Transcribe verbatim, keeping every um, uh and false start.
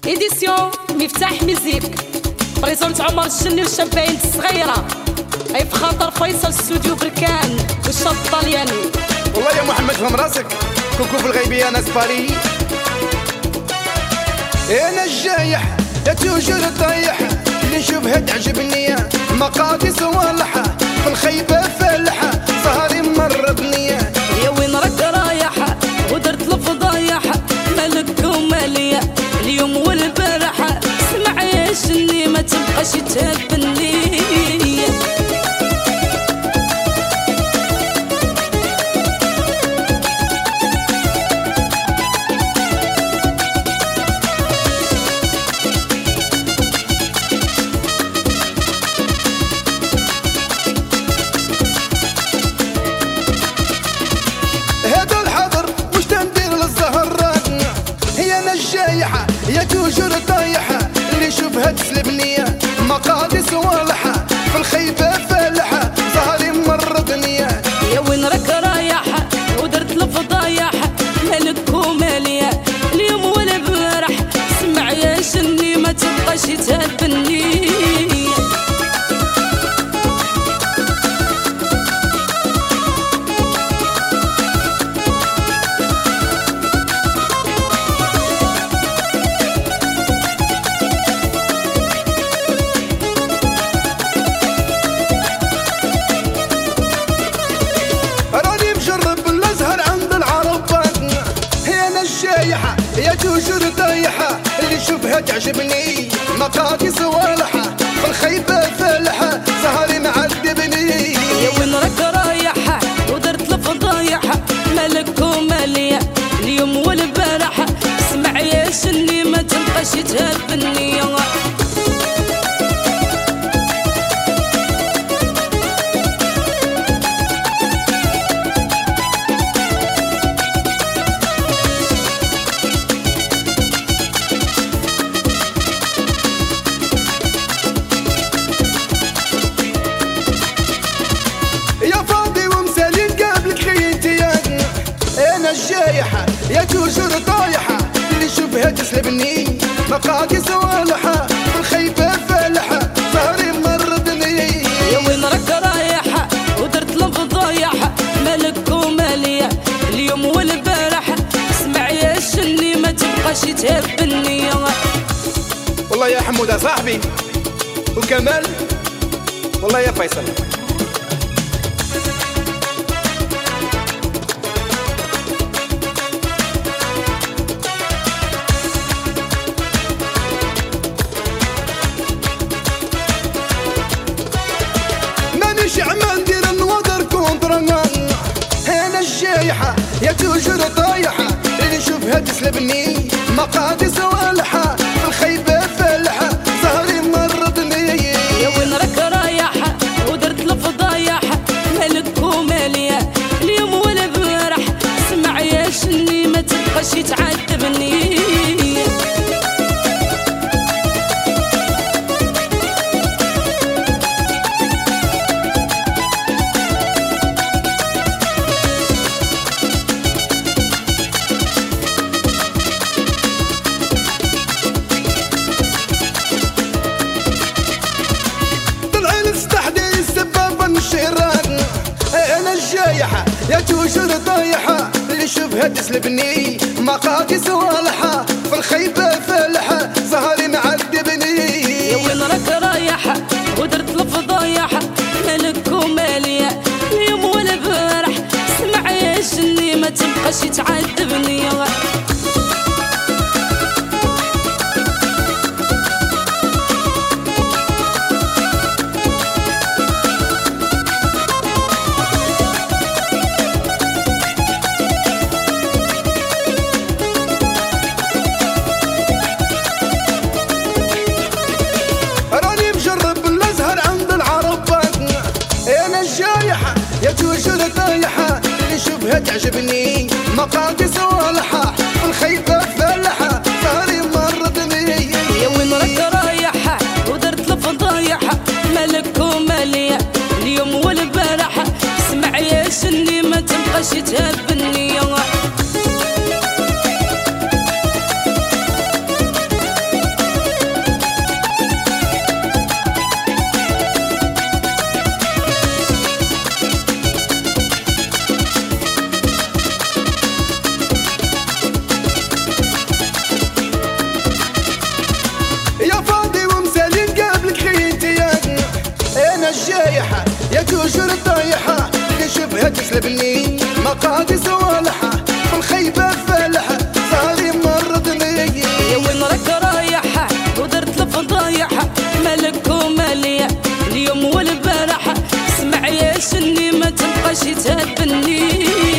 إديسيون مفتاح ميزيك بريزونت عمر الشني والشابين الصغيرة أي في خاطر فيصل استوديو بركان والشاب الطلياني. والله يا محمد فهم راسك كوكو في الغيبية ناس باري. انا الجايح يا توجور طايح اللي نشوفها تعجبني مقاديس والحة في الخيبة فالحة سهري مرضني. يا وين راك رايح ودرت الفضايح مالك ومالية اليوم والبارحة اسمع يا شني ما تبقاش تهبني. يا توجور طايحة اللي شوفها تسلبني مقاديس والحة في الخيبة فالحة سهري مرضني. يا وين راك رايح ودرت الفضايح مالك ومالية اليوم والبارح اسمع يا شني ما تبقاش تهبني. يا توجور طايحة اللي شوفها تعجبني مقاديس والحة في الخيبة فالحة سهري معذبني. يا وين راك رايح ودرت الفضايح مالك ومالية اليوم والبارحة اسمع يا شني ما تبقاش تهبني. الجايحة يا توجور طايحة اللي شوفها تسلبني مقاديس والحة في الخيبة فالحة سهري مرضني. يا وين راك رايح ودرت الفضايح مالك ومالية اليوم والبارحة اسمع يا شني ما تبقاش تهبني. والله يا حمودة صاحبي وكمال والله يا فيصل. يا توجور طايحة اللي نشوفها تسلبني مقاديس والحة في الخيبة فالحة سهري مرضني. يا وين راك رايح ودرت الفضايح مالك ومالية اليوم والبارح اسمع يا شني ما تبقاش تعذبني. انا الجايحة يا توجور طايحة اللي شوفها تسلبني مقاديس والحة في الخيبة فالحة سهري معذبني. يا وين راك رايح ودرت الفضايح مالك ومالية اليوم والبارح اسمع يا شني ما تبقاش تعذبني. يا توجور طايحة اللي شوفها تعجبني مقاديس والحة في الخيبة فالحة سهري مرضني. يا وين راك رايح ودرت الفضايح مالك ومالية اليوم والبارحة اسمع يا شني ما تبقاش تهبني. نشوفها تسلبني مقادي صوالحة في الخيبة فالحة صاري مرضني. يا وين راك رايحة ودرت الفضايحة مالك ومالية اليوم والبارحة اسمع يا شني ما تبقاش تهبني.